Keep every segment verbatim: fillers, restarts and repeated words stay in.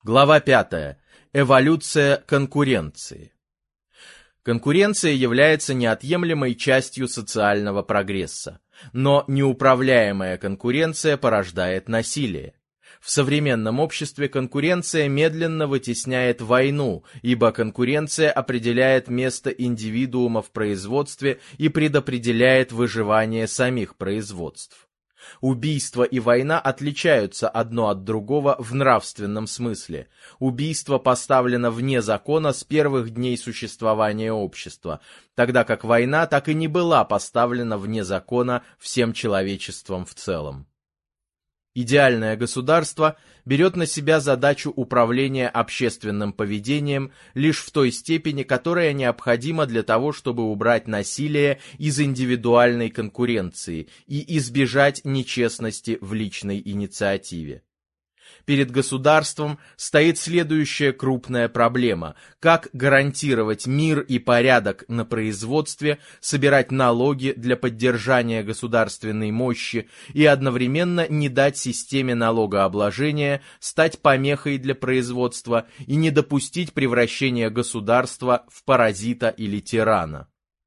Глава пятая. Эволюция конкуренции. Конкуренция является неотъемлемой частью социального прогресса, но неуправляемая конкуренция порождает насилие. В современном обществе конкуренция медленно вытесняет войну, ибо конкуренция определяет место индивидуума в производстве и предопределяет выживание самих производств. Убийство и война отличаются одно от другого в нравственном смысле. Убийство поставлено вне закона с первых дней существования общества, тогда как война так и не была поставлена вне закона всем человечеством в целом. Идеальное государство берет на себя задачу управления общественным поведением лишь в той степени, которая необходима для того, чтобы убрать насилие из индивидуальной конкуренции и избежать нечестности в личной инициативе. Перед государством стоит следующая крупная проблема: как гарантировать мир и порядок на производстве, собирать налоги для поддержания государственной мощи и одновременно не дать системе налогообложения стать помехой для производства и не допустить превращения государства в паразита или тирана.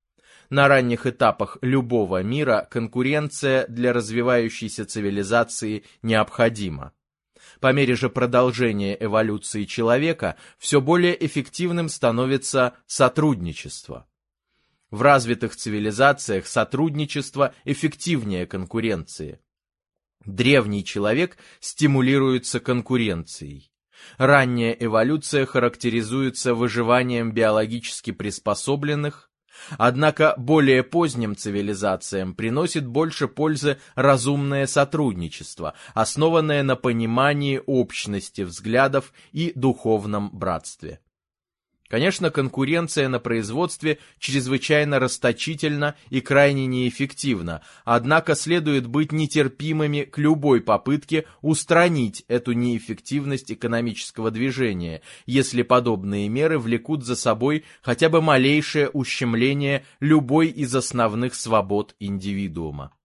На ранних этапах любого мира конкуренция для развивающейся цивилизации необходима. По мере же продолжения эволюции человека все более эффективным становится сотрудничество. В развитых цивилизациях сотрудничество эффективнее конкуренции. Древний человек стимулируется конкуренцией. Ранняя эволюция характеризуется выживанием биологически приспособленных, однако более поздним цивилизациям приносит больше пользы разумное сотрудничество, основанное на понимании общности взглядов и духовном братстве. Конечно, конкуренция на производстве чрезвычайно расточительна и крайне неэффективна, однако следует быть нетерпимыми к любой попытке устранить эту неэффективность экономического движения, если подобные меры влекут за собой хотя бы малейшее ущемление любой из основных свобод индивидуума.